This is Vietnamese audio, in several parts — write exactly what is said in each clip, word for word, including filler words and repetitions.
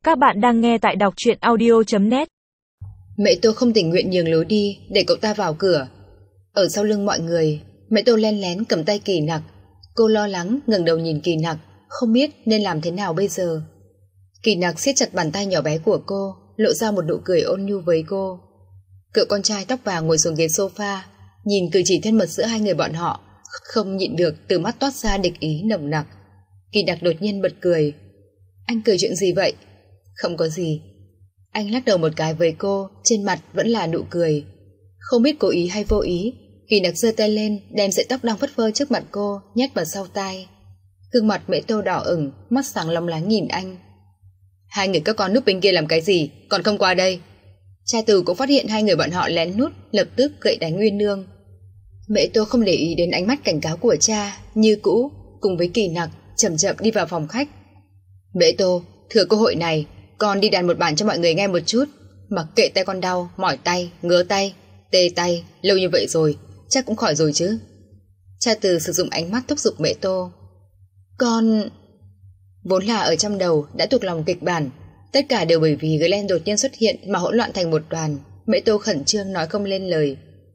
Các bạn đang nghe tại đọc truyện audio chấm net. Mẹ Tô không tình nguyện nhường lối đi để cậu ta vào cửa. Ở sau lưng mọi người, mẹ Tô len lén cầm tay Kỳ Nặc. Cô lo lắng ngẩng đầu nhìn Kỳ Nặc, không biết nên làm thế nào bây giờ. Kỳ Nặc siết chặt bàn tay nhỏ bé của cô, lộ ra một nụ cười ôn nhu với cô. Cậu con trai tóc vàng ngồi xuống ghế sofa, nhìn cử chỉ thân mật giữa hai người bọn họ, không nhịn được từ mắt toát ra địch ý nồng nặc. Kỳ Nặc đột nhiên bật cười. Anh cười chuyện gì vậy? Không có gì. Anh lắc đầu một cái với cô, trên mặt vẫn là nụ cười. Không biết cố ý hay vô ý, Kỳ Nặc giơ tay lên, đem sợi tóc đang phất phơ trước mặt cô nhét vào sau tai. Gương mặt Mễ Tô đỏ ửng, mắt sáng lóng lánh nhìn anh. Hai người các con núp bên kia làm cái gì, còn không qua đây? Cha Từ cũng phát hiện hai người bọn họ lén nút, lập tức gậy đánh Nguyên Nương. Mễ Tô không để ý đến ánh mắt cảnh cáo của cha, như cũ cùng với Kỳ Nặc chậm chậm đi vào phòng khách. Mễ Tô, thừa cơ hội này, con đi đàn một bản cho mọi người nghe một chút. Mặc kệ tay con đau, mỏi tay, ngứa tay, tê tay, lâu như vậy rồi, chắc cũng khỏi rồi chứ. Cha Từ sử dụng ánh mắt thúc giục Mễ Tô. Con... Vốn là ở trong đầu đã thuộc lòng kịch bản, tất cả đều bởi vì Glenn đột nhiên xuất hiện mà hỗn loạn thành một đoàn. Mễ Tô khẩn trương nói không lên lời.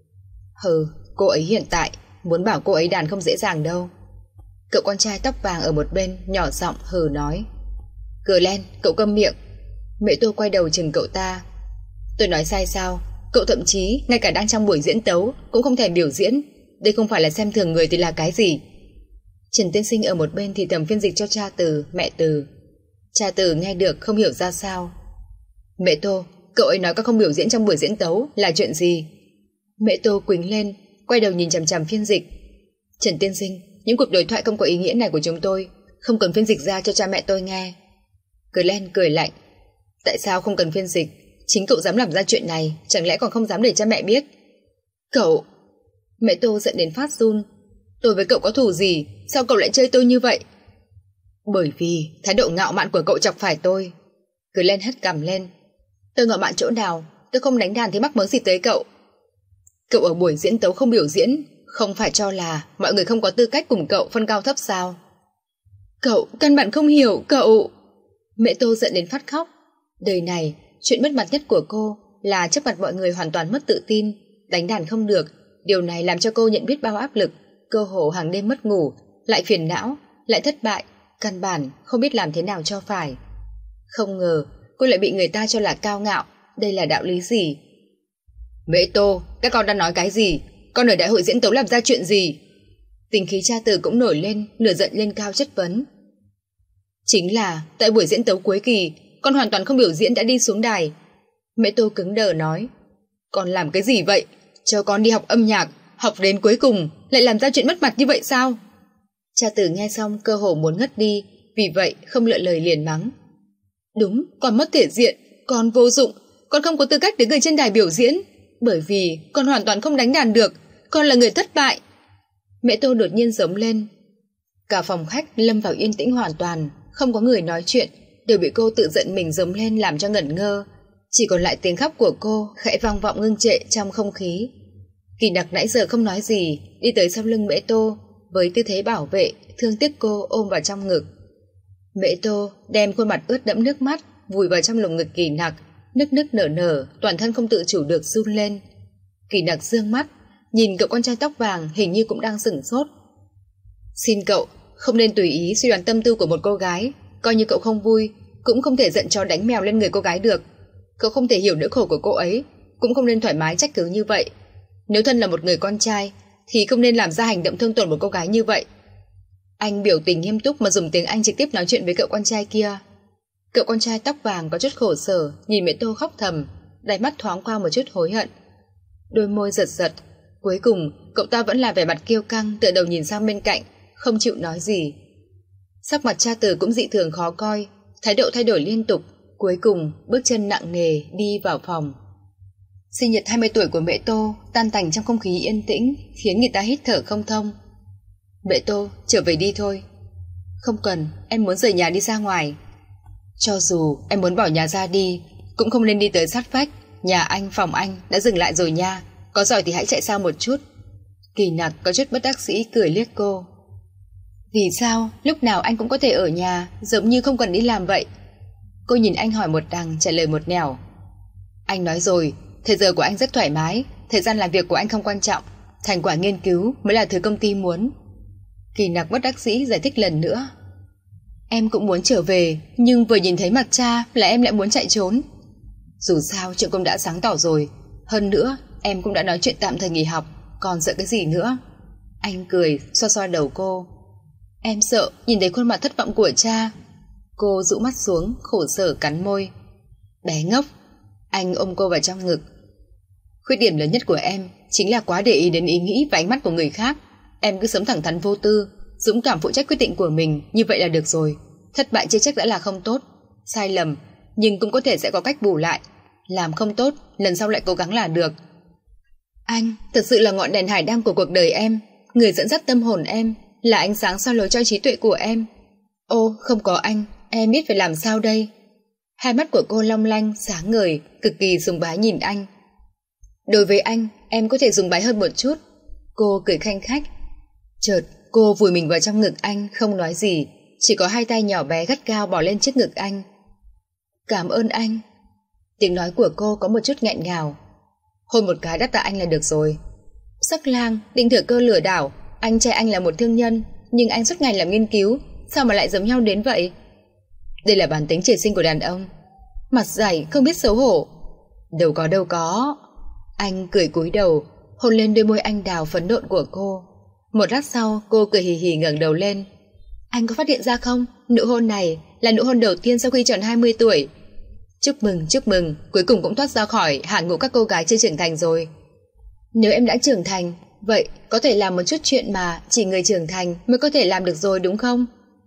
Hừ, cô ấy hiện tại muốn bảo cô ấy đàn không dễ dàng đâu. Cậu con trai tóc vàng ở một bên nhỏ giọng hừ nói. Glenn, cậu câm miệng. Mễ Tô quay đầu chừng cậu ta. Tôi nói sai sao? Cậu thậm chí ngay cả đang trong buổi diễn tấu cũng không thể biểu diễn. Đây không phải là xem thường người thì là cái gì? Trần Tiên Sinh ở một bên thì thầm phiên dịch cho cha Từ, mẹ Từ. Cha Từ nghe được không hiểu ra sao. Mẹ Tô, cậu ấy nói các không biểu diễn trong buổi diễn tấu là chuyện gì? Mẹ Tô quỳnh lên, quay đầu nhìn chằm chằm phiên dịch. Trần Tiên Sinh, những cuộc đối thoại không có ý nghĩa này của chúng tôi không cần phiên dịch ra cho cha mẹ tôi nghe. Glenn cười lạnh. Tại sao không cần phiên dịch? Chính cậu dám làm ra chuyện này, chẳng lẽ còn không dám để cha mẹ biết? Cậu... Mẹ Tô giận đến phát run. Tôi với cậu có thù gì? Sao cậu lại chơi tôi như vậy? Bởi vì thái độ ngạo mạn của cậu chọc phải tôi. Glenn hất cằm lên. Tôi ngạo mạn chỗ nào? Tôi không đánh đàn thì mắc mớ gì tới cậu? Cậu ở buổi diễn tấu không biểu diễn, không phải cho là mọi người không có tư cách cùng cậu phân cao thấp sao? Cậu căn bản không hiểu, cậu... Mẹ Tô giận đến phát khóc. Đời này, chuyện mất mặt nhất của cô là trước mặt mọi người hoàn toàn mất tự tin, đánh đàn không được. Điều này làm cho cô nhận biết bao áp lực, cơ hồ hàng đêm mất ngủ, lại phiền não, lại thất bại, căn bản không biết làm thế nào cho phải. Không ngờ cô lại bị người ta cho là cao ngạo. Đây là đạo lý gì? Mẹ Tô, các con đang nói cái gì? Con ở đại hội diễn tấu làm ra chuyện gì? Tình khí cha Từ cũng nổi lên, nửa giận lên cao chất vấn. Chính là tại buổi diễn tấu cuối kỳ, con hoàn toàn không biểu diễn đã đi xuống đài. Mẹ Tô cứng đờ nói. Con làm cái gì vậy? Cho con đi học âm nhạc, học đến cuối cùng lại làm ra chuyện mất mặt như vậy sao? Cha Từ nghe xong cơ hồ muốn ngất đi, vì vậy không lựa lời liền mắng. Đúng, con mất thể diện, con vô dụng, con không có tư cách để người trên đài biểu diễn, bởi vì con hoàn toàn không đánh đàn được, con là người thất bại. Mẹ Tô đột nhiên giống lên. Cả phòng khách lâm vào yên tĩnh hoàn toàn, không có người nói chuyện, đều bị cô tự giận mình giống lên làm cho ngẩn ngơ. Chỉ còn lại tiếng khóc của cô khẽ vang vọng ngưng trệ trong không khí. Kỳ Nặc nãy giờ không nói gì, đi tới sau lưng Mễ Tô với tư thế bảo vệ, thương tiếc cô ôm vào trong ngực. Mễ Tô đem khuôn mặt ướt đẫm nước mắt vùi vào trong lồng ngực Kỳ Nặc, nức nức nở nở, toàn thân không tự chủ được run lên. Kỳ Nặc dương mắt nhìn cậu con trai tóc vàng, hình như cũng đang sửng sốt. Xin cậu không nên tùy ý suy đoán tâm tư của một cô gái, coi như cậu không vui cũng không thể giận chó đánh mèo lên người cô gái được. Cậu không thể hiểu nỗi khổ của cô ấy, cũng không nên thoải mái trách cứ như vậy. Nếu thân là một người con trai thì không nên làm ra hành động thương tổn một cô gái như vậy. Anh biểu tình nghiêm túc mà dùng tiếng Anh trực tiếp nói chuyện với cậu con trai kia. Cậu con trai tóc vàng có chút khổ sở nhìn Mễ Tô khóc thầm, đáy mắt thoáng qua một chút hối hận. Đôi môi giật giật, cuối cùng cậu ta vẫn là vẻ mặt kiêu căng, tựa đầu nhìn sang bên cạnh, không chịu nói gì. Sắc mặt cha Từ cũng dị thường khó coi, thái độ thay đổi liên tục, cuối cùng bước chân nặng nề đi vào phòng. Sinh nhật hai mươi tuổi của Mễ Tô tan tành trong không khí yên tĩnh, khiến người ta hít thở không thông. Mễ Tô, trở về đi thôi. Không cần, em muốn rời nhà đi ra ngoài. Cho dù em muốn bỏ nhà ra đi, cũng không nên đi tới sát vách. Nhà anh, phòng anh đã dừng lại rồi nha, có giỏi thì hãy chạy sau một chút. Kỳ Nặc có chút bất đắc dĩ cười liếc cô. Vì sao lúc nào anh cũng có thể ở nhà, giống như không cần đi làm vậy? Cô nhìn anh hỏi một đằng trả lời một nẻo. Anh nói rồi, thời giờ của anh rất thoải mái, thời gian làm việc của anh không quan trọng, thành quả nghiên cứu mới là thứ công ty muốn. Kỳ Nặc bất đắc dĩ giải thích lần nữa. Em cũng muốn trở về, nhưng vừa nhìn thấy mặt cha là em lại muốn chạy trốn. Dù sao chuyện cũng đã sáng tỏ rồi, hơn nữa em cũng đã nói chuyện tạm thời nghỉ học, còn sợ cái gì nữa. Anh cười xoa xoa đầu cô. Em sợ nhìn thấy khuôn mặt thất vọng của cha. Cô rũ mắt xuống khổ sở cắn môi. Bé ngốc. Anh ôm cô vào trong ngực. Khuyết điểm lớn nhất của em chính là quá để ý đến ý nghĩ và ánh mắt của người khác. Em cứ sống thẳng thắn vô tư, dũng cảm phụ trách quyết định của mình, như vậy là được rồi. Thất bại chưa chắc đã là không tốt, sai lầm nhưng cũng có thể sẽ có cách bù lại. Làm không tốt, lần sau lại cố gắng là được. Anh thật sự là ngọn đèn hải đăng của cuộc đời em, người dẫn dắt tâm hồn em, là ánh sáng soi lối cho trí tuệ của em. Ô, không có anh, em biết phải làm sao đây? Hai mắt của cô long lanh, sáng ngời, cực kỳ sùng bái nhìn anh. Đối với anh, em có thể sùng bái hơn một chút. Cô cười khanh khách. Chợt, cô vùi mình vào trong ngực anh, không nói gì, chỉ có hai tay nhỏ bé gắt gao bỏ lên trước ngực anh. Cảm ơn anh. Tiếng nói của cô có một chút nghẹn ngào. Hôn một cái đáp tạ anh là được rồi. Sắc lang, định thừa cơ lừa đảo. Anh trai anh là một thương nhân, nhưng anh suốt ngày làm nghiên cứu, sao mà lại giống nhau đến vậy? Đây là bản tính trời sinh của đàn ông. Mặt dày, không biết xấu hổ. Đâu có đâu có. Anh cười cúi đầu, hôn lên đôi môi anh đào phấn nộn của cô. Một lát sau, cô cười hì hì ngẩng đầu lên. Anh có phát hiện ra không? Nụ hôn này là nụ hôn đầu tiên sau khi tròn hai mươi tuổi. Chúc mừng, chúc mừng, cuối cùng cũng thoát ra khỏi hạng ngũ các cô gái chưa trưởng thành rồi. Nếu em đã trưởng thành, vậy có thể làm một chút chuyện mà chỉ người trưởng thành mới có thể làm được rồi đúng không?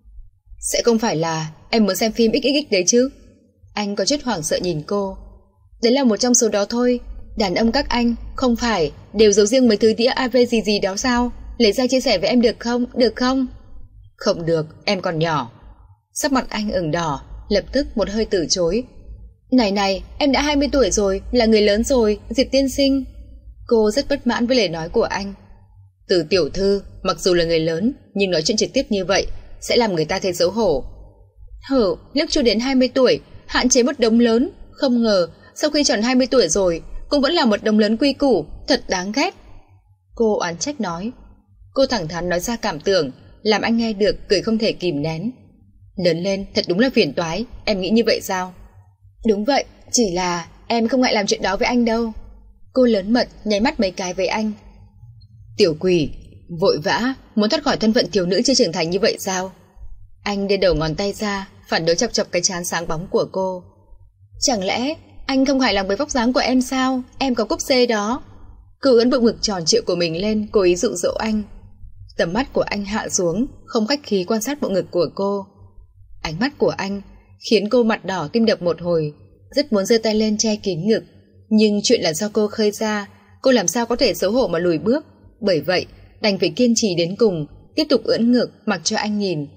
Sẽ không phải là em muốn xem phim ích ích ích đấy chứ? Anh có chút hoảng sợ nhìn cô. Đấy là một trong số đó thôi. Đàn ông các anh không phải đều giấu riêng mấy thứ đĩa a vê gì gì đó sao? Lấy ra chia sẻ với em được không? Được không? Không được, em còn nhỏ. Sắc mặt anh ửng đỏ, lập tức một hơi từ chối. Này này, em đã hai mươi tuổi rồi, là người lớn rồi, Diệp tiên sinh. Cô rất bất mãn với lời nói của anh. Từ tiểu thư, mặc dù là người lớn, nhưng nói chuyện trực tiếp như vậy sẽ làm người ta thấy xấu hổ. Hở, lúc chưa đến hai mươi tuổi, hạn chế một đống lớn, không ngờ sau khi tròn hai mươi tuổi rồi cũng vẫn là một đống lớn quy củ, thật đáng ghét. Cô oán trách nói. Cô thẳng thắn nói ra cảm tưởng, làm anh nghe được cười không thể kìm nén. Lớn lên thật đúng là phiền toái, em nghĩ như vậy sao? Đúng vậy, chỉ là em không ngại làm chuyện đó với anh đâu. Cô lớn mật nháy mắt mấy cái với anh. Tiểu quỷ, vội vã muốn thoát khỏi thân phận thiếu nữ chưa trưởng thành như vậy sao? Anh đưa đầu ngón tay ra, phản đối chọc chọc cái trán sáng bóng của cô. Chẳng lẽ anh không hài lòng với vóc dáng của em sao? Em có cúp C đó. Cô ưỡn bộ ngực tròn trịa của mình lên, cố ý dụ dỗ anh. Tầm mắt của anh hạ xuống, không khách khí quan sát bộ ngực của cô. Ánh mắt của anh khiến cô mặt đỏ tim đập một hồi, rất muốn giơ tay lên che kín ngực, nhưng chuyện là do cô khơi ra, cô làm sao có thể xấu hổ mà lùi bước. Bởi vậy đành phải kiên trì đến cùng, tiếp tục ưỡn ngực mặc cho anh nhìn.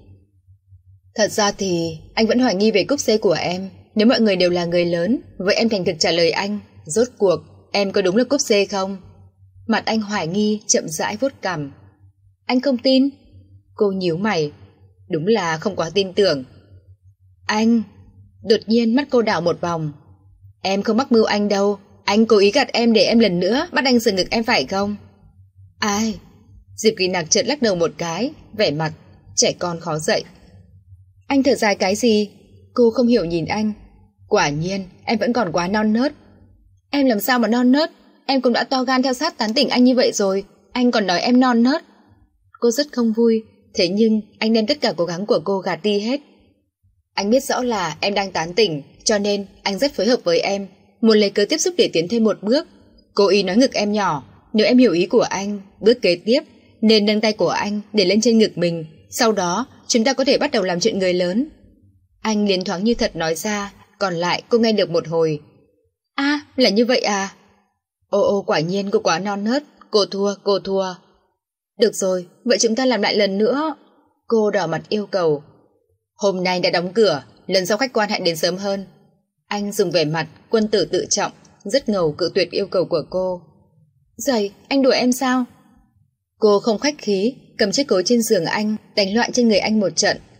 Thật ra thì anh vẫn hoài nghi về cúp C của em. Nếu mọi người đều là người lớn, vậy em thành thực trả lời anh, rốt cuộc em có đúng là cúp C không? Mặt anh hoài nghi chậm rãi vuốt cằm. Anh không tin. Cô nhíu mày. Đúng là không quá tin tưởng. Anh. Đột nhiên mắt cô đảo một vòng. Em không mắc mưu anh đâu. Anh cố ý gạt em để em lần nữa bắt anh sờ ngực em phải không? Ai? Diệp Kỳ Nặc chợt lắc đầu một cái, vẻ mặt trẻ con khó dậy. Anh thở dài cái gì? Cô không hiểu nhìn anh. Quả nhiên em vẫn còn quá non nớt. Em làm sao mà non nớt? Em cũng đã to gan theo sát tán tỉnh anh như vậy rồi, anh còn nói em non nớt. Cô rất không vui, thế nhưng anh đem tất cả cố gắng của cô gạt đi hết. Anh biết rõ là em đang tán tỉnh, cho nên anh rất phối hợp với em, muốn lấy cớ tiếp xúc để tiến thêm một bước. Cố ý nói ngực em nhỏ, nếu em hiểu ý của anh, bước kế tiếp nên nâng tay của anh để lên trên ngực mình, sau đó chúng ta có thể bắt đầu làm chuyện người lớn. Anh liến thoáng như thật nói ra, còn lại cô nghe được một hồi. A, à, là như vậy à? Ô ô, quả nhiên cô quá non nớt, cô thua, cô thua. Được rồi, vậy chúng ta làm lại lần nữa. Cô đỏ mặt yêu cầu. Hôm nay đã đóng cửa, lần sau khách quan hãy đến sớm hơn. Anh dùng vẻ mặt quân tử tự trọng, rất ngầu cự tuyệt yêu cầu của cô. Giời, anh đùa em sao? Cô không khách khí, cầm chiếc gối trên giường anh, đánh loạn trên người anh một trận.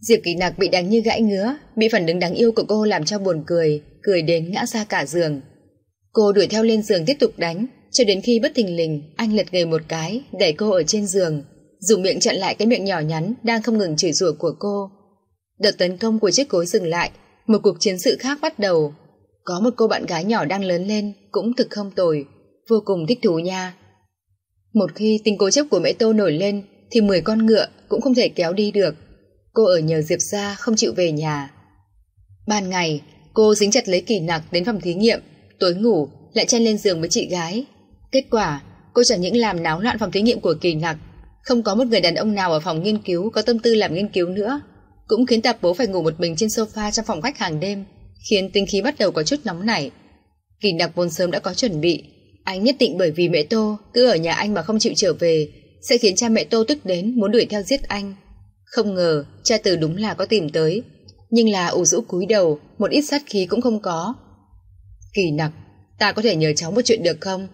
Diệp Kỳ Nặc bị đánh như gãy ngứa, bị phản ứng đáng yêu của cô làm cho buồn cười, cười đến ngã ra cả giường. Cô đuổi theo lên giường tiếp tục đánh, cho đến khi bất thình lình anh lật người một cái, đẩy cô ở trên giường, dùng miệng chặn lại cái miệng nhỏ nhắn đang không ngừng chửi rủa của cô. Đợt tấn công của chiếc cối dừng lại, một cuộc chiến sự khác bắt đầu. Có một cô bạn gái nhỏ đang lớn lên, cũng thực không tồi, vô cùng thích thú nha. Một khi tính cố chấp của Mễ Tô nổi lên, thì mười con ngựa cũng không thể kéo đi được. Cô ở nhờ Diệp gia không chịu về nhà. Ban ngày, cô dính chặt lấy Kỳ Nặc đến phòng thí nghiệm, tối ngủ lại chen lên giường với chị gái. Kết quả, cô chẳng những làm náo loạn phòng thí nghiệm của Kỳ Nặc, không có một người đàn ông nào ở phòng nghiên cứu có tâm tư làm nghiên cứu nữa, cũng khiến Tạp Bố phải ngủ một mình trên sofa trong phòng khách hàng đêm, khiến tinh khí bắt đầu có chút nóng nảy. Kỳ Nặc vốn sớm đã có chuẩn bị, anh nhất định bởi vì Mễ Tô cứ ở nhà anh mà không chịu trở về sẽ khiến cha Mễ Tô tức đến muốn đuổi theo giết anh. Không ngờ cha Từ đúng là có tìm tới, nhưng là ủ rũ cúi đầu, một ít sát khí cũng không có. Kỳ Nặc, ta có thể nhờ cháu một chuyện được không?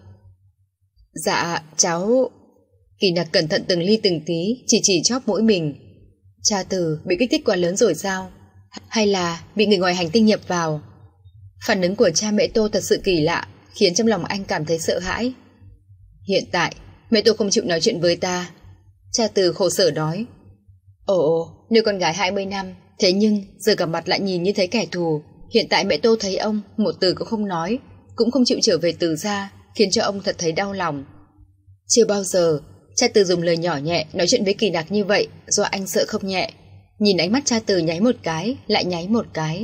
Dạ, cháu... Kỳ Nặc cẩn thận từng ly từng tí, chỉ chỉ chóp mũi mình. Cha Từ bị kích thích quá lớn rồi sao? Hay là bị người ngoài hành tinh nhập vào? Phản ứng của cha Mễ Tô thật sự kỳ lạ, khiến trong lòng anh cảm thấy sợ hãi. Hiện tại, Mễ Tô không chịu nói chuyện với ta. Cha Từ khổ sở nói. Ồ, nuôi con gái hai mươi năm, thế nhưng giờ gặp mặt lại nhìn như thấy kẻ thù. Hiện tại Mễ Tô thấy ông một từ cũng không nói, cũng không chịu trở về Từ gia, khiến cho ông thật thấy đau lòng. Chưa bao giờ cha Từ dùng lời nhỏ nhẹ nói chuyện với Kỳ Nặc như vậy, do anh sợ không nhẹ. Nhìn ánh mắt cha Từ nháy một cái, lại nháy một cái.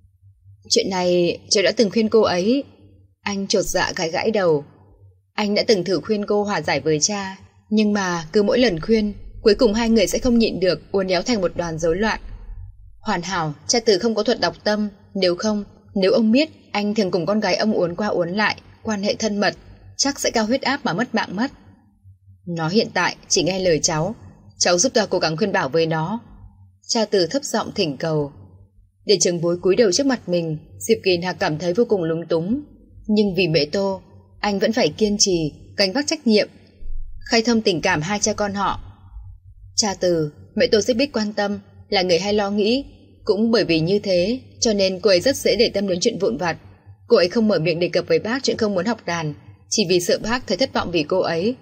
Chuyện này cháu đã từng khuyên cô ấy. Anh chột dạ gãi gãi đầu. Anh đã từng thử khuyên cô hòa giải với cha, nhưng mà cứ mỗi lần khuyên, cuối cùng hai người sẽ không nhịn được, uốn éo thành một đoàn rối loạn. Hoàn hảo, cha Từ không có thuật đọc tâm, nếu không, nếu ông biết anh thường cùng con gái ông uốn qua uốn lại, quan hệ thân mật, chắc sẽ cao huyết áp mà mất mạng mất. Nó hiện tại chỉ nghe lời cháu, cháu giúp ta cố gắng khuyên bảo với nó. Cha Từ thấp giọng thỉnh cầu. Để trưởng bối cúi đầu trước mặt mình, Diệp Kỳ Nặc cảm thấy vô cùng lúng túng, nhưng vì Mễ Tô, anh vẫn phải kiên trì, gánh vác trách nhiệm, khai thông tình cảm hai cha con họ. Cha Từ, Mễ Tô rất biết quan tâm, là người hay lo nghĩ, cũng bởi vì như thế, cho nên cô ấy rất dễ để tâm đến chuyện vụn vặt. Cô ấy không mở miệng đề cập với bác chuyện không muốn học đàn, chỉ vì sợ bác thấy thất vọng vì cô ấy.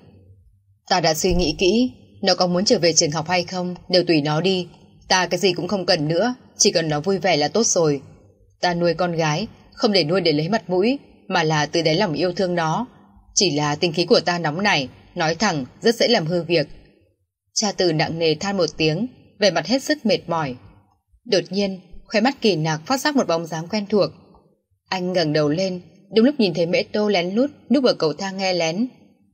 Ta đã suy nghĩ kỹ, nó có muốn trở về trường học hay không đều tùy nó đi, ta cái gì cũng không cần nữa, chỉ cần nó vui vẻ là tốt rồi. Ta nuôi con gái không để nuôi để lấy mặt mũi, mà là từ đáy lòng yêu thương nó. Chỉ là tính khí của ta nóng nảy, nói thẳng rất dễ làm hư việc. Cha Từ nặng nề than một tiếng, vẻ mặt hết sức mệt mỏi. Đột nhiên khóe mắt Kỳ Nặc phát giác một bóng dáng quen thuộc. Anh ngẩng đầu lên, đúng lúc nhìn thấy Mễ Tô lén lút núp ở cầu thang nghe lén.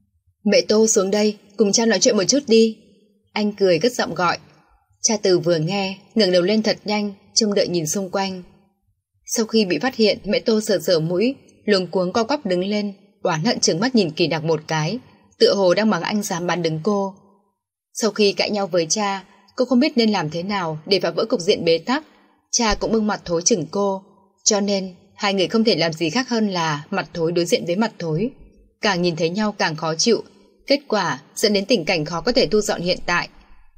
Mễ Tô xuống đây, cùng cha nói chuyện một chút đi. Anh cười cất giọng gọi. Cha Từ vừa nghe, ngẩng đầu lên thật nhanh, trông đợi nhìn xung quanh. Sau khi bị phát hiện, Mễ Tô sờ sờ mũi, luống cuống co quắp đứng lên, oán hận trừng mắt nhìn Kỳ Nặc một cái, tựa hồ đang mắng anh dám bán đứng cô. Sau khi cãi nhau với cha, cô không biết nên làm thế nào để phá vỡ cục diện bế tắc. Cha cũng bưng mặt thối chừng cô, cho nên hai người không thể làm gì khác hơn là mặt thối đối diện với mặt thối. Càng nhìn thấy nhau càng khó chịu, kết quả dẫn đến tình cảnh khó có thể thu dọn hiện tại.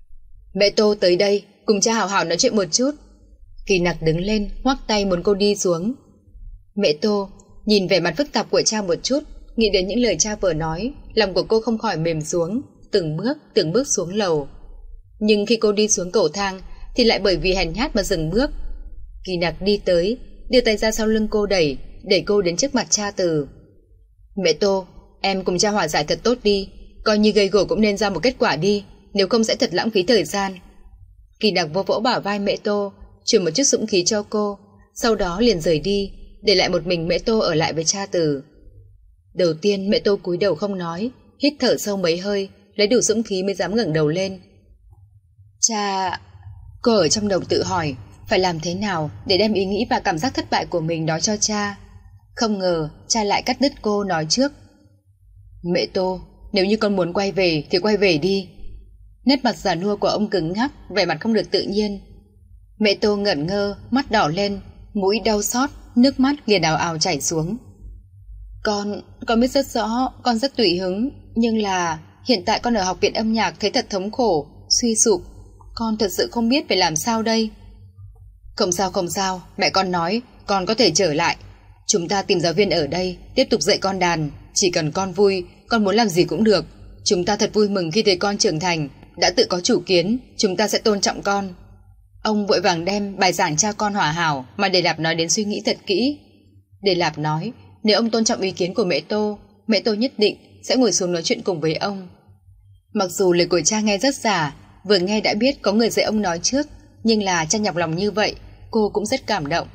Mẹ Tô tới đây, cùng cha hào hào nói chuyện một chút. Kỳ Nặc đứng lên, ngoắc tay muốn cô đi xuống. Mẹ Tô nhìn vẻ mặt phức tạp của cha một chút, nghĩ đến những lời cha vừa nói, lòng của cô không khỏi mềm xuống, từng bước từng bước xuống lầu. Nhưng khi cô đi xuống cầu thang thì lại bởi vì hèn nhát mà dừng bước. Kỳ Nặc đi tới, đưa tay ra sau lưng cô đẩy, đẩy cô đến trước mặt cha Từ. Mẹ Tô, em cùng cha hòa giải thật tốt đi, coi như gây gổ cũng nên ra một kết quả đi, nếu không sẽ thật lãng phí thời gian. Kỳ Nặc vô vỗ bả vai Mẹ Tô, chuyển một chút dũng khí cho cô, sau đó liền rời đi, để lại một mình Mẹ Tô ở lại với cha Từ. Đầu tiên Mẹ Tô cúi đầu không nói, hít thở sâu mấy hơi, lấy đủ dũng khí mới dám ngẩng đầu lên. Cha... Cô ở trong đầu tự hỏi phải làm thế nào để đem ý nghĩ và cảm giác thất bại của mình nói cho cha. Không ngờ cha lại cắt đứt cô nói trước. Mẹ Tô, nếu như con muốn quay về thì quay về đi. Nét mặt già nua của ông cứng ngắc, vẻ mặt không được tự nhiên. Mẹ Tô ngẩn ngơ, mắt đỏ lên, mũi đau xót, nước mắt liền ào ào chảy xuống. Con, con biết rất rõ, con rất tùy hứng, nhưng là hiện tại con ở học viện âm nhạc thấy thật thống khổ, suy sụp. Con thật sự không biết phải làm sao đây. Không sao không sao, mẹ con nói con có thể trở lại. Chúng ta tìm giáo viên ở đây, tiếp tục dạy con đàn. Chỉ cần con vui, con muốn làm gì cũng được. Chúng ta thật vui mừng khi thấy con trưởng thành, đã tự có chủ kiến, chúng ta sẽ tôn trọng con. Ông vội vàng đem bài giảng cha con hòa hảo mà Đề Lạp nói đến suy nghĩ thật kỹ. Đề Lạp nói, nếu ông tôn trọng ý kiến của mẹ Tô, mẹ Tô nhất định sẽ ngồi xuống nói chuyện cùng với ông. Mặc dù lời của cha nghe rất giả, vừa nghe đã biết có người dạy ông nói trước, nhưng là cha nhọc lòng như vậy, cô cũng rất cảm động.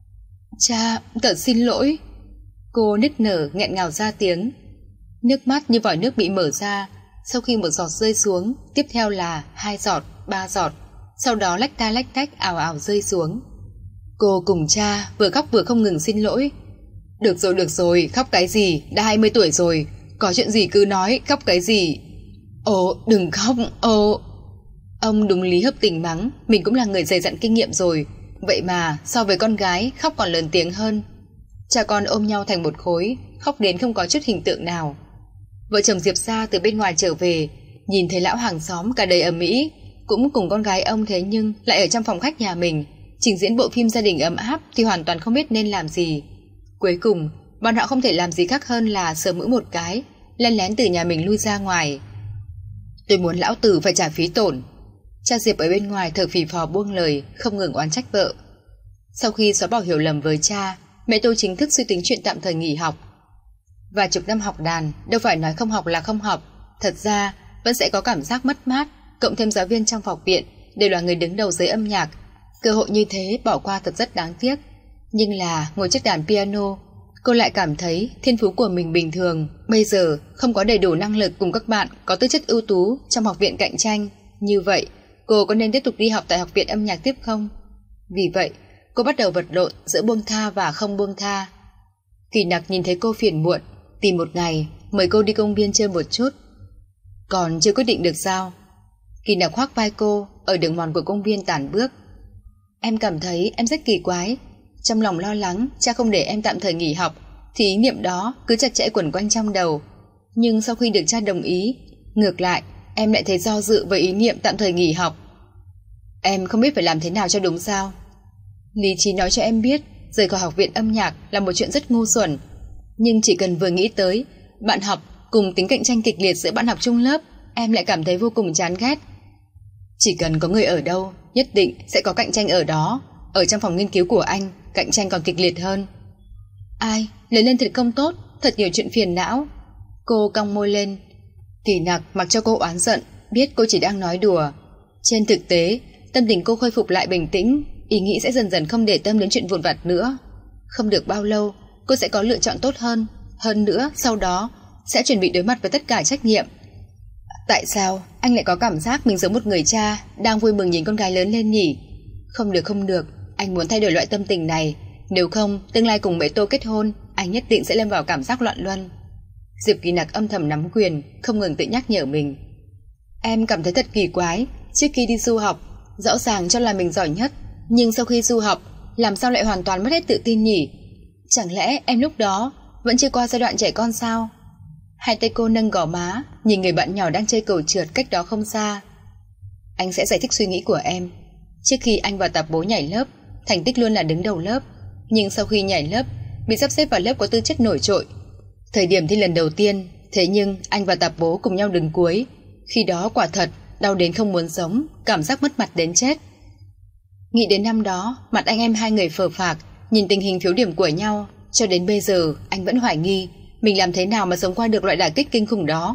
Cha, thật xin lỗi. Cô nức nở nghẹn ngào ra tiếng. Nước mắt như vòi nước bị mở ra. Sau khi một giọt rơi xuống, tiếp theo là hai giọt, ba giọt, sau đó lách ta lách tách ào ào rơi xuống. Cô cùng cha vừa khóc vừa không ngừng xin lỗi. Được rồi được rồi, khóc cái gì, đã hai mươi tuổi rồi, có chuyện gì cứ nói, khóc cái gì. Ồ, đừng khóc, ồ. Ông đúng lý hấp tình mắng, mình cũng là người dày dặn kinh nghiệm rồi, vậy mà so với con gái khóc còn lớn tiếng hơn. Cha con ôm nhau thành một khối, khóc đến không có chút hình tượng nào. Vợ chồng Diệp Sa từ bên ngoài trở về, nhìn thấy lão hàng xóm cả đầy ầm ĩ, cũng cùng con gái ông, thế nhưng lại ở trong phòng khách nhà mình trình diễn bộ phim gia đình ấm áp thì hoàn toàn không biết nên làm gì. Cuối cùng bọn họ không thể làm gì khác hơn là sờ mũi một cái, lén lén từ nhà mình lui ra ngoài. Tôi muốn lão tử phải trả phí tổn. Cha Diệp ở bên ngoài thở phì phò buông lời, không ngừng oán trách vợ. Sau khi xóa bỏ hiểu lầm với cha, mẹ tôi chính thức suy tính chuyện tạm thời nghỉ học. Và chục năm học đàn, đâu phải nói không học là không học. Thật ra vẫn sẽ có cảm giác mất mát. Cộng thêm giáo viên trong học viện đều là người đứng đầu giới âm nhạc, cơ hội như thế bỏ qua thật rất đáng tiếc. Nhưng là ngồi trước đàn piano, cô lại cảm thấy thiên phú của mình bình thường, bây giờ không có đầy đủ năng lực cùng các bạn có tư chất ưu tú trong học viện cạnh tranh. Như vậy cô có nên tiếp tục đi học tại học viện âm nhạc tiếp không? Vì vậy cô bắt đầu vật lộn giữa buông tha và không buông tha. Kỳ Nặc nhìn thấy cô phiền muộn, tìm một ngày mời cô đi công viên chơi một chút. Còn chưa quyết định được sao? Kỳ Nặc khoác vai cô ở đường mòn của công viên tản bước. Em cảm thấy em rất kỳ quái. Trong lòng lo lắng cha không để em tạm thời nghỉ học, thì ý niệm đó cứ chặt chẽ quẩn quanh trong đầu. Nhưng sau khi được cha đồng ý, ngược lại em lại thấy do dự với ý niệm tạm thời nghỉ học. Em không biết phải làm thế nào cho đúng sao? Lý trí nói cho em biết rời khỏi học viện âm nhạc là một chuyện rất ngu xuẩn. Nhưng chỉ cần vừa nghĩ tới bạn học cùng tính cạnh tranh kịch liệt giữa bạn học chung lớp, em lại cảm thấy vô cùng chán ghét. Chỉ cần có người ở đâu, nhất định sẽ có cạnh tranh ở đó. Ở trong phòng nghiên cứu của anh, cạnh tranh còn kịch liệt hơn. Ai, lớn lên thật không tốt, thật nhiều chuyện phiền não. Cô cong môi lên. Kỳ Nặc mặc cho cô oán giận, biết cô chỉ đang nói đùa. Trên thực tế, tâm tình cô khôi phục lại bình tĩnh, ý nghĩ sẽ dần dần không để tâm đến chuyện vụn vặt nữa. Không được bao lâu, cô sẽ có lựa chọn tốt hơn. Hơn nữa, sau đó sẽ chuẩn bị đối mặt với tất cả trách nhiệm. Tại sao anh lại có cảm giác mình giống một người cha đang vui mừng nhìn con gái lớn lên nhỉ? Không được không được, anh muốn thay đổi loại tâm tình này. Nếu không, tương lai cùng mẹ Tô kết hôn, anh nhất định sẽ lâm vào cảm giác loạn luân. Diệp Kỳ Nặc âm thầm nắm quyền, không ngừng tự nhắc nhở mình. Em cảm thấy thật kỳ quái, trước khi đi du học, rõ ràng cho là mình giỏi nhất, nhưng sau khi du học, làm sao lại hoàn toàn mất hết tự tin nhỉ? Chẳng lẽ em lúc đó vẫn chưa qua giai đoạn trẻ con sao? Hai tay cô nâng gò má, nhìn người bạn nhỏ đang chơi cầu trượt cách đó không xa. Anh sẽ giải thích suy nghĩ của em. Trước khi anh vào tạp bố nhảy lớp, thành tích luôn là đứng đầu lớp. Nhưng sau khi nhảy lớp, bị sắp xếp vào lớp có tư chất nổi trội. Thời điểm thi lần đầu tiên, thế nhưng anh và tạp bố cùng nhau đứng cuối. Khi đó quả thật, đau đến không muốn sống, cảm giác mất mặt đến chết. Nghĩ đến năm đó, mặt anh em hai người phờ phạc, nhìn tình hình phiếu điểm của nhau. Cho đến bây giờ, anh vẫn hoài nghi mình làm thế nào mà sống qua được loại đả kích kinh khủng đó.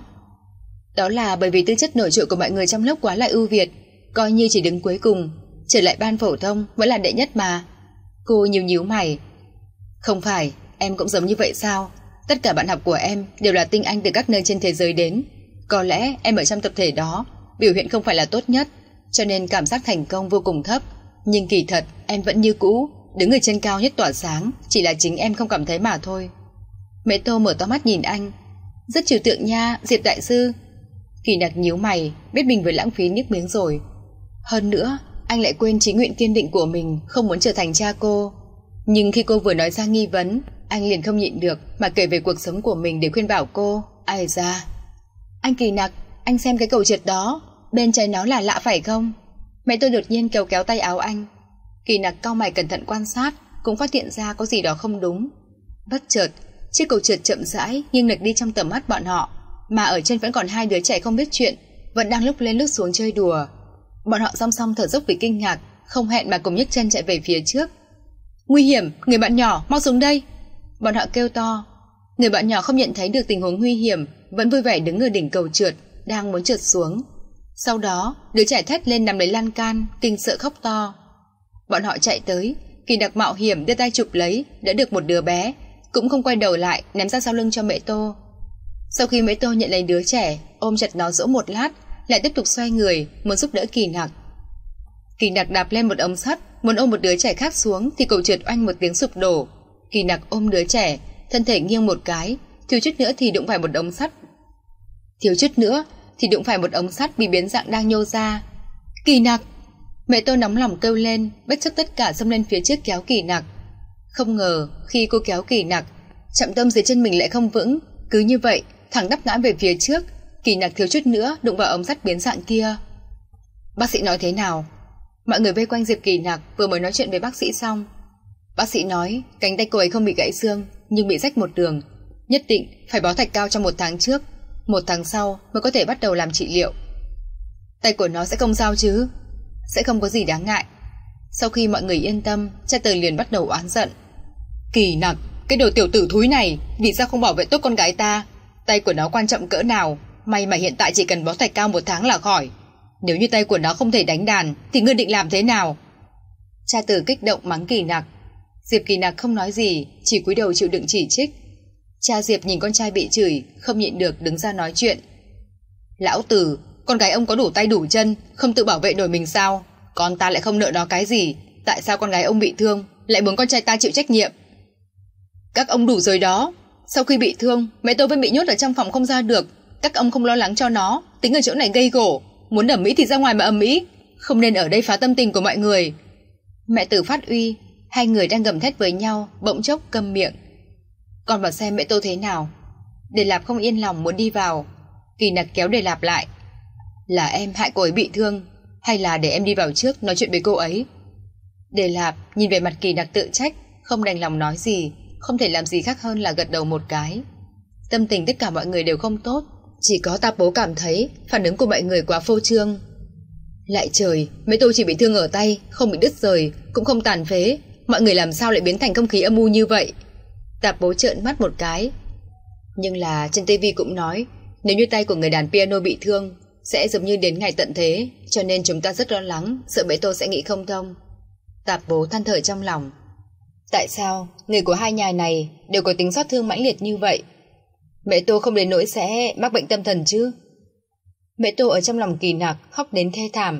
Đó là bởi vì tư chất nổi trội của mọi người trong lớp quá là ưu việt, coi như chỉ đứng cuối cùng, trở lại ban phổ thông vẫn là đệ nhất mà. Cô nhíu nhíu mày. Không phải, em cũng giống như vậy sao? Tất cả bạn học của em đều là tinh anh từ các nơi trên thế giới đến. Có lẽ em ở trong tập thể đó biểu hiện không phải là tốt nhất, cho nên cảm giác thành công vô cùng thấp. Nhưng kỳ thật em vẫn như cũ, đứng ở trên cao nhất tỏa sáng, chỉ là chính em không cảm thấy mà thôi. Mẹ Tô mở to mắt nhìn anh. Rất trừu tượng nha, Diệp đại sư. Kỳ Nặc nhíu mày, biết mình vừa lãng phí nước miếng rồi. Hơn nữa, anh lại quên chí nguyện kiên định của mình, không muốn trở thành cha cô. Nhưng khi cô vừa nói ra nghi vấn, anh liền không nhịn được mà kể về cuộc sống của mình để khuyên bảo cô. Ai da. Anh Kỳ Nặc, anh xem cái cầu trượt đó, bên trái nó là lạ phải không? Mẹ tôi đột nhiên kéo kéo tay áo anh. Kỳ Nặc cau mày cẩn thận quan sát, cũng phát hiện ra có gì đó không đúng. Bất chợt, chiếc cầu trượt chậm rãi nghiêng lệch đi trong tầm mắt bọn họ, mà ở trên vẫn còn hai đứa trẻ không biết chuyện, vẫn đang lúc lên lúc xuống chơi đùa. Bọn họ song song thở dốc vì kinh ngạc, không hẹn mà cùng nhấc chân chạy về phía trước. Nguy hiểm, người bạn nhỏ, mau xuống đây! Bọn họ kêu to. Người bạn nhỏ không nhận thấy được tình huống nguy hiểm, vẫn vui vẻ đứng ở đỉnh cầu trượt, đang muốn trượt xuống. Sau đó, đứa trẻ thét lên nằm lấy lan can, kinh sợ khóc to. Bọn họ chạy tới, Kỳ Nặc mạo hiểm đưa tay chụp lấy, đỡ được một đứa bé, cũng không quay đầu lại, ném ra sau lưng cho Mễ Tô. Sau khi Mễ Tô nhận lấy đứa trẻ, ôm chặt nó dỗ một lát, lại tiếp tục xoay người, muốn giúp đỡ Kỳ Nặc. Kỳ Nặc đạp lên một ống sắt, muốn ôm một đứa trẻ khác xuống thì cầu trượt oanh một tiếng sụp đổ. Kỳ Nặc ôm đứa trẻ, thân thể nghiêng một cái, thiếu chút nữa thì đụng phải một ống sắt. Thiếu chút nữa thì đụng phải một ống sắt bị biến dạng đang nhô ra. Kỳ Nặc! Mẹ Tô nóng lòng kêu lên, bất chấp tất cả xông lên phía trước kéo Kỳ Nặc. Không ngờ khi cô kéo Kỳ Nặc, trọng tâm dưới chân mình lại không vững, cứ như vậy thẳng đắp ngã về phía trước. Kỳ Nặc thiếu chút nữa đụng vào ống sắt biến dạng kia. Bác sĩ nói thế nào? Mọi người vây quanh Diệp Kỳ Nặc vừa mới nói chuyện với bác sĩ xong. Bác sĩ nói cánh tay cô ấy không bị gãy xương, nhưng bị rách một đường, nhất định phải bó thạch cao trong một tháng trước, một tháng sau mới có thể bắt đầu làm trị liệu. Tay của nó sẽ không sao chứ? Sẽ không có gì đáng ngại. Sau khi mọi người yên tâm, cha Từ liền bắt đầu oán giận. Kỳ Nặc, cái đồ tiểu tử thúi này, vì sao không bảo vệ tốt con gái ta? Tay của nó quan trọng cỡ nào, may mà hiện tại chỉ cần bó thạch cao một tháng là khỏi. Nếu như tay của nó không thể đánh đàn thì ngươi định làm thế nào? Cha Từ kích động mắng Kỳ Nặc. Diệp Kỳ Nặc không nói gì, chỉ cúi đầu chịu đựng chỉ trích. Cha Diệp nhìn con trai bị chửi, không nhịn được đứng ra nói chuyện. Lão Từ, con gái ông có đủ tay đủ chân, không tự bảo vệ nổi mình sao? Con ta lại không nợ nó cái gì, tại sao con gái ông bị thương lại muốn con trai ta chịu trách nhiệm? Các ông đủ rồi đó. Sau khi bị thương, mẹ tôi vẫn bị nhốt ở trong phòng không ra được. Các ông không lo lắng cho nó, tính ở chỗ này gây gổ, muốn ầm ĩ thì ra ngoài mà ầm ĩ, không nên ở đây phá tâm tình của mọi người. Mẹ Từ phát uy. Hai người đang gầm thét với nhau, bỗng chốc câm miệng. Còn vào xem mẹ Tô thế nào. Đề Lạp không yên lòng muốn đi vào. Kỳ Nặc kéo Đề Lạp lại. Là em hại cô ấy bị thương, hay là để em đi vào trước nói chuyện với cô ấy? Đề Lạp nhìn về mặt Kỳ Nặc tự trách, không đành lòng nói gì, không thể làm gì khác hơn là gật đầu một cái. Tâm tình tất cả mọi người đều không tốt, chỉ có Tạp Bố cảm thấy phản ứng của mọi người quá phô trương. Lại trời, mẹ tôi chỉ bị thương ở tay, không bị đứt rời, cũng không tàn phế, mọi người làm sao lại biến thành không khí âm u như vậy? Tạp Bố trợn mắt một cái. Nhưng là trên ti vi cũng nói, nếu như tay của người đàn piano bị thương sẽ giống như đến ngày tận thế, cho nên chúng ta rất lo lắng, sợ Mễ Tô sẽ nghĩ không thông. Tạp Bố than thở trong lòng. Tại sao người của hai nhà này đều có tính xót thương mãnh liệt như vậy? Mễ Tô không đến nỗi sẽ mắc bệnh tâm thần chứ? Mễ Tô ở trong lòng Kỳ Nặc khóc đến thê thảm.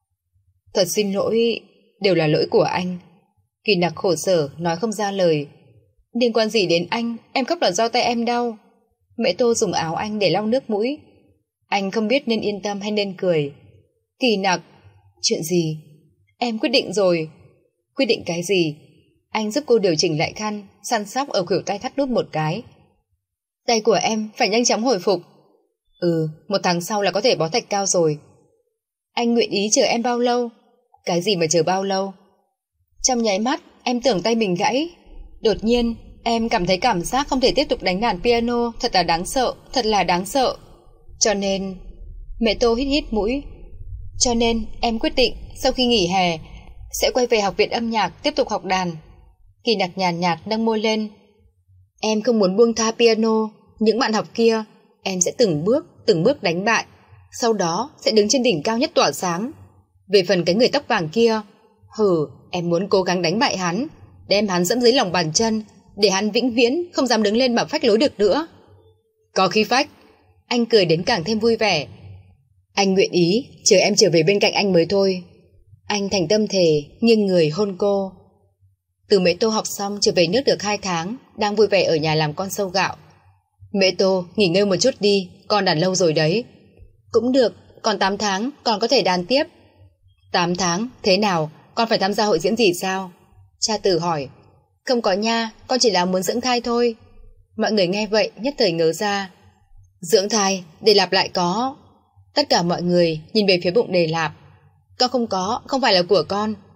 Thật xin lỗi, đều là lỗi của anh. Kỳ Nặc khổ sở nói không ra lời. Liên quan gì đến anh, em khóc là do tay em đau. Mễ Tô dùng áo anh để lau nước mũi. Anh không biết nên yên tâm hay nên cười. Kỳ Nặc, chuyện gì? Em quyết định rồi. Quyết định cái gì? Anh giúp cô điều chỉnh lại khăn, săn sóc ở khuỷu tay thắt nút một cái. Tay của em phải nhanh chóng hồi phục. Ừ, một tháng sau là có thể bó thạch cao rồi. Anh nguyện ý chờ em bao lâu? Cái gì mà chờ bao lâu? Trong nháy mắt, em tưởng tay mình gãy. Đột nhiên, em cảm thấy cảm giác không thể tiếp tục đánh đàn piano, thật là đáng sợ, thật là đáng sợ. Cho nên... Mẹ Tô hít hít mũi. Cho nên em quyết định sau khi nghỉ hè sẽ quay về học viện âm nhạc tiếp tục học đàn. Kỳ Nặc nhàn nhạt, nhạt nâng môi lên. Em không muốn buông tha piano. Những bạn học kia em sẽ từng bước từng bước đánh bại, sau đó sẽ đứng trên đỉnh cao nhất tỏa sáng. Về phần cái người tóc vàng kia, hừ, em muốn cố gắng đánh bại hắn, đem hắn dẫm dưới lòng bàn chân, để hắn vĩnh viễn không dám đứng lên mà phách lối được nữa. Có khí phách. Anh cười đến càng thêm vui vẻ. Anh nguyện ý chờ em trở về bên cạnh anh mới thôi. Anh thành tâm thề, nghiêng người hôn cô. Từ Mễ Tô học xong trở về nước được hai tháng, đang vui vẻ ở nhà làm con sâu gạo. Mễ Tô, nghỉ ngơi một chút đi, con đàn lâu rồi đấy. Cũng được, còn tám tháng, còn có thể đàn tiếp. Tám tháng, thế nào, con phải tham gia hội diễn gì sao? Cha Từ hỏi. Không có nha, con chỉ là muốn dưỡng thai thôi. Mọi người nghe vậy nhất thời ngớ ra. Dưỡng thai, Đề Lạp lại có. Tất cả mọi người nhìn về phía bụng Đề Lạp. Con không có, không phải là của con.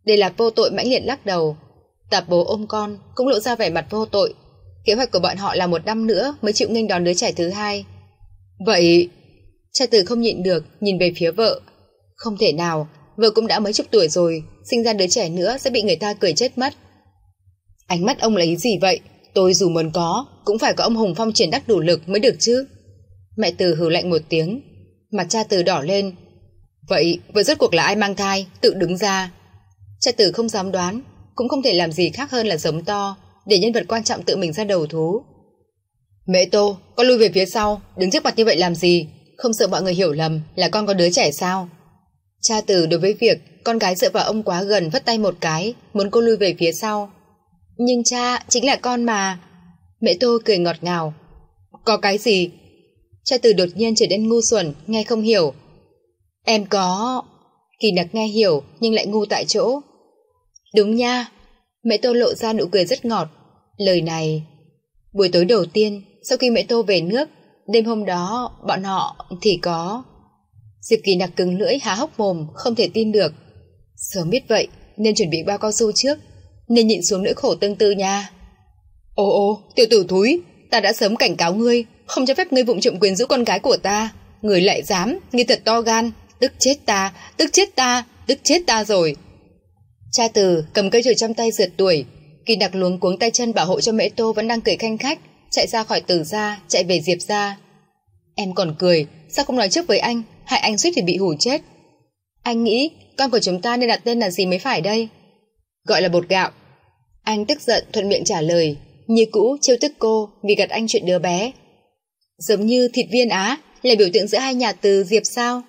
Đây là vô tội mãnh liệt lắc đầu. Tạp bố ôm con cũng lộ ra vẻ mặt vô tội. Kế hoạch của bọn họ là một năm nữa mới chịu nghênh đón đứa trẻ thứ hai. Vậy... Cha Từ không nhịn được nhìn về phía vợ. Không thể nào, vợ cũng đã mấy chục tuổi rồi, sinh ra đứa trẻ nữa sẽ bị người ta cười chết mất. Ánh mắt ông là ý gì vậy? Tôi dù muốn có cũng phải có ông Hùng Phong triển đắc đủ lực mới được chứ. Mẹ Từ hừ lạnh một tiếng. Mặt cha Từ đỏ lên. Vậy, vậy rốt cuộc là ai mang thai? Tự đứng ra. Cha Từ không dám đoán, cũng không thể làm gì khác hơn là giống to, để nhân vật quan trọng tự mình ra đầu thú. Mẹ Tô, con lui về phía sau, đứng trước mặt như vậy làm gì? Không sợ mọi người hiểu lầm là con có đứa trẻ sao? Cha Từ đối với việc con gái dựa vào ông quá gần vất tay một cái, muốn cô lui về phía sau. Nhưng cha, chính là con mà. Mẹ Tô cười ngọt ngào. Có cái gì? Cha Từ đột nhiên trở nên ngu xuẩn, nghe không hiểu. Em có... Kỳ Nặc nghe hiểu nhưng lại ngu tại chỗ. Đúng nha. Mẹ Tô lộ ra nụ cười rất ngọt. Lời này... Buổi tối đầu tiên, sau khi mẹ Tô về nước, đêm hôm đó, bọn họ thì có... Diệp Kỳ Nặc cứng lưỡi há hốc mồm, không thể tin được. Sớm biết vậy, nên chuẩn bị bao cao su trước, nên nhịn xuống nỗi khổ tương tư nha. Ô ô, tiểu tử thúi, ta đã sớm cảnh cáo ngươi, không cho phép ngươi vụng trộm quyến rũ con gái của ta. Ngươi lại dám, ngươi thật to gan, tức chết ta, tức chết ta, tức chết ta rồi. Cha Từ cầm cây chổi trong tay rượt đuổi. Kỳ Nặc luống cuống tay chân bảo hộ cho Mễ Tô vẫn đang cười khanh khách, chạy ra khỏi Từ gia, chạy về Diệp gia. Em còn cười, sao không nói trước với anh, hại anh suýt thì bị hù chết. Anh nghĩ con của chúng ta nên đặt tên là gì mới phải đây? Gọi là bột gạo. Anh tức giận thuận miệng trả lời, như cũ trêu tức cô vì gạt anh chuyện đứa bé. Giống như thịt viên á, là biểu tượng giữa hai nhà Từ Diệp sao?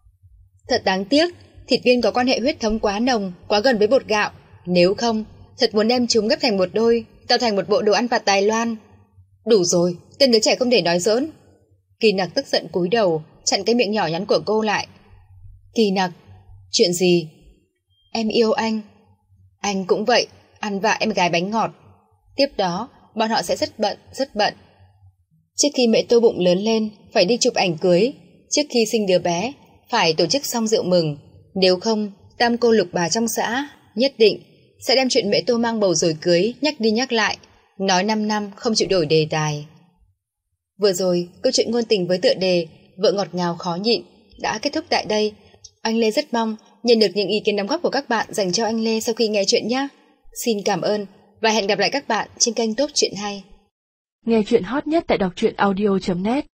Thật đáng tiếc, thịt viên có quan hệ huyết thống quá nồng, quá gần với bột gạo. Nếu không, thật muốn đem chúng ghép thành một đôi, tạo thành một bộ đồ ăn vặt Đài Loan. Đủ rồi, tên đứa trẻ không để nói giỡn. Kỳ Nặc tức giận cúi đầu, chặn cái miệng nhỏ nhắn của cô lại. Kỳ Nặc, chuyện gì? Em yêu anh. Anh cũng vậy, ăn vạ em gái bánh ngọt. Tiếp đó, bọn họ sẽ rất bận, rất bận. Trước khi Mẹ Tô bụng lớn lên, phải đi chụp ảnh cưới. Trước khi sinh đứa bé, phải tổ chức xong rượu mừng. Nếu không, tam cô lục bà trong xã nhất định sẽ đem chuyện Mẹ Tô mang bầu rồi cưới nhắc đi nhắc lại, nói năm năm không chịu đổi đề tài. Vừa rồi, câu chuyện ngôn tình với tựa đề Vợ ngọt ngào khó nhịn đã kết thúc tại đây. Anh Lê rất mong nhận được những ý kiến đóng góp của các bạn dành cho anh Lê sau khi nghe chuyện nhé. Xin cảm ơn và hẹn gặp lại các bạn trên kênh Top Chuyện Hay. Nghe chuyện hot nhất tại đọc truyện audio chấm net.